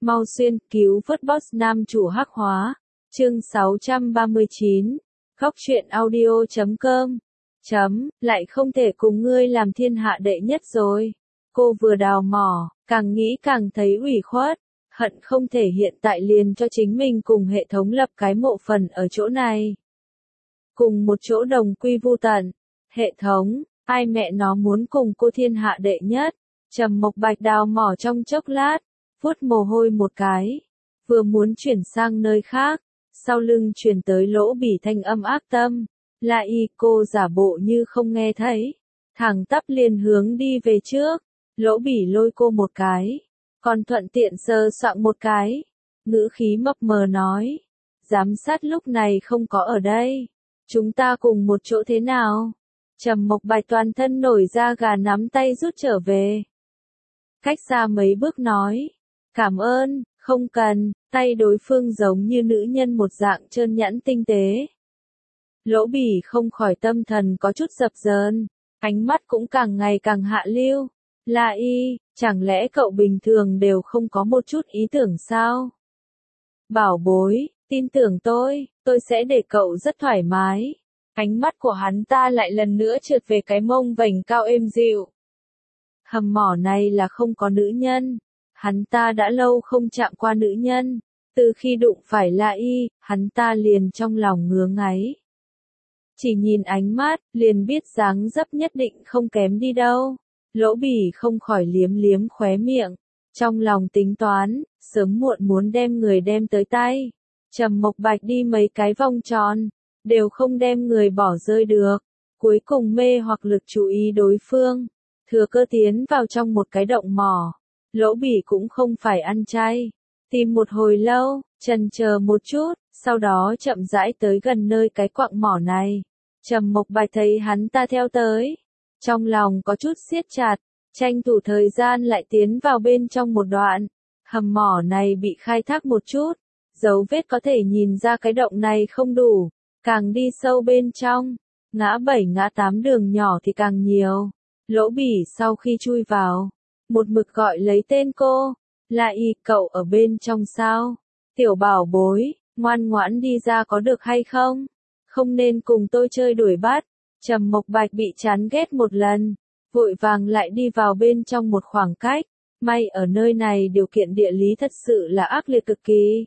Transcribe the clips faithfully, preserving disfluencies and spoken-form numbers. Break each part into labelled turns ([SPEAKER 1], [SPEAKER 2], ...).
[SPEAKER 1] Mau xuyên, cứu vớt boss nam chủ hắc hóa. Chương sáu trăm ba mươi chín. Góc truyện audio chấm com. Chấm, lại không thể cùng ngươi làm thiên hạ đệ nhất rồi. Cô vừa đào mỏ, càng nghĩ càng thấy ủy khuất, hận không thể hiện tại liền cho chính mình cùng hệ thống lập cái mộ phần ở chỗ này. Cùng một chỗ đồng quy vu tận. Hệ thống, ai mẹ nó muốn cùng cô thiên hạ đệ nhất? Trầm Mộc Bạch đào mỏ trong chốc lát, vuốt mồ hôi một cái, vừa muốn chuyển sang nơi khác, sau lưng truyền tới Lỗ Bỉ thanh âm ác tâm, là y cô giả bộ như không nghe thấy, thẳng tắp liền hướng đi về trước, Lỗ Bỉ lôi cô một cái, còn thuận tiện sờ soạng một cái, ngữ khí mập mờ nói, giám sát lúc này không có ở đây, chúng ta cùng một chỗ thế nào? Trầm Mộc Bạch toàn thân nổi da gà nắm tay rút trở về. Cách xa mấy bước nói, cảm ơn, không cần, tay đối phương giống như nữ nhân một dạng trơn nhẵn tinh tế. Lỗ Bỉ không khỏi tâm thần có chút dập dờn, ánh mắt cũng càng ngày càng hạ lưu. Là y, chẳng lẽ cậu bình thường đều không có một chút ý tưởng sao? Bảo bối, tin tưởng tôi, tôi sẽ để cậu rất thoải mái. Ánh mắt của hắn ta lại lần nữa trượt về cái mông vành cao êm dịu. Hầm mỏ này là không có nữ nhân. Hắn ta đã lâu không chạm qua nữ nhân. Từ khi đụng phải La Y, hắn ta liền trong lòng ngứa ngáy. Chỉ nhìn ánh mắt, liền biết dáng dấp nhất định không kém đi đâu. Lỗ Bỉ không khỏi liếm liếm khóe miệng. Trong lòng tính toán, sớm muộn muốn đem người đem tới tay. Trầm Mộc Bạch đi mấy cái vòng tròn, đều không đem người bỏ rơi được. Cuối cùng mê hoặc lực chú ý đối phương. Thừa cơ tiến vào trong một cái động mỏ. Lỗ Bỉ cũng không phải ăn chay. Tìm một hồi lâu, chần chờ một chút, sau đó chậm rãi tới gần nơi cái quặng mỏ này. Trầm Mộc Bạch thấy hắn ta theo tới. Trong lòng có chút siết chặt, tranh thủ thời gian lại tiến vào bên trong một đoạn. Hầm mỏ này bị khai thác một chút. Dấu vết có thể nhìn ra cái động này không đủ. Càng đi sâu bên trong, ngã bảy ngã tám đường nhỏ thì càng nhiều. Lỗ Bỉ sau khi chui vào, một mực gọi lấy tên cô, là y cậu ở bên trong sao? Tiểu bảo bối, ngoan ngoãn đi ra có được hay không? Không nên cùng tôi chơi đuổi bắt. Trầm Mộc Bạch bị chán ghét một lần, vội vàng lại đi vào bên trong một khoảng cách. May ở nơi này điều kiện địa lý thật sự là ác liệt cực kỳ.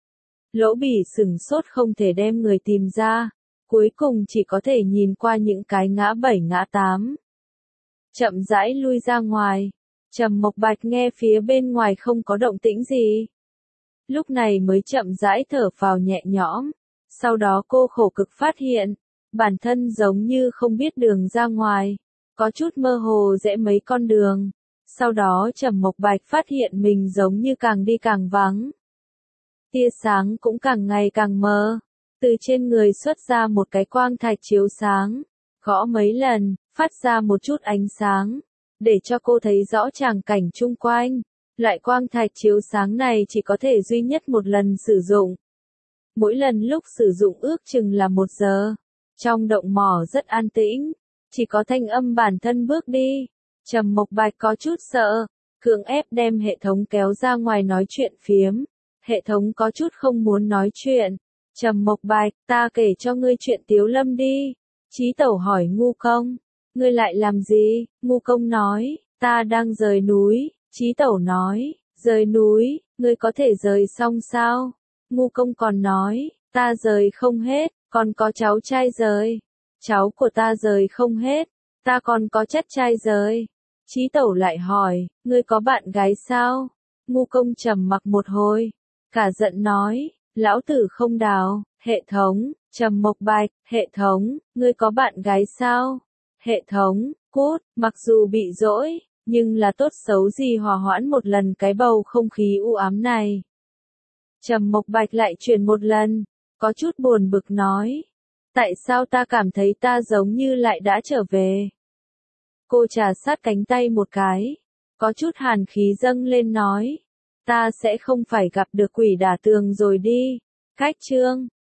[SPEAKER 1] Lỗ Bỉ sửng sốt không thể đem người tìm ra, cuối cùng chỉ có thể nhìn qua những cái ngã bảy ngã tám. Chậm rãi lui ra ngoài, Trầm Mộc Bạch nghe phía bên ngoài không có động tĩnh gì. Lúc này mới chậm rãi thở phào nhẹ nhõm, sau đó cô khổ cực phát hiện, bản thân giống như không biết đường ra ngoài, có chút mơ hồ rẽ mấy con đường. Sau đó Trầm Mộc Bạch phát hiện mình giống như càng đi càng vắng. Tia sáng cũng càng ngày càng mờ, từ trên người xuất ra một cái quang thạch chiếu sáng, gõ mấy lần, phát ra một chút ánh sáng, để cho cô thấy rõ tràng cảnh chung quanh. Loại quang thạch chiếu sáng này chỉ có thể duy nhất một lần sử dụng. Mỗi lần lúc sử dụng ước chừng là một giờ. Trong động mỏ rất an tĩnh, chỉ có thanh âm bản thân bước đi. Trầm Mộc Bạch có chút sợ, cưỡng ép đem hệ thống kéo ra ngoài nói chuyện phiếm. Hệ thống có chút không muốn nói chuyện. Trầm Mộc Bạch, ta kể cho ngươi chuyện Tiếu Lâm đi. Chí Tẩu hỏi Ngu Công, ngươi lại làm gì? Ngu Công nói, ta đang rời núi. Chí Tẩu nói, rời núi, ngươi có thể rời xong sao? Ngu Công còn nói, ta rời không hết, còn có cháu trai rời. Cháu của ta rời không hết, ta còn có chất trai rời. Chí Tẩu lại hỏi, ngươi có bạn gái sao? Ngu Công trầm mặc một hồi, cả giận nói, lão tử không đào. Hệ thống, Trầm Mộc Bạch, hệ thống, ngươi có bạn gái sao? Hệ thống, cút, mặc dù bị dỗi, nhưng là tốt xấu gì hòa hoãn một lần cái bầu không khí u ám này. Trầm Mộc Bạch lại truyền một lần, có chút buồn bực nói, tại sao ta cảm thấy ta giống như lại đã trở về? Cô trà sát cánh tay một cái, có chút hàn khí dâng lên nói, ta sẽ không phải gặp được quỷ đả tường rồi đi. Cách chương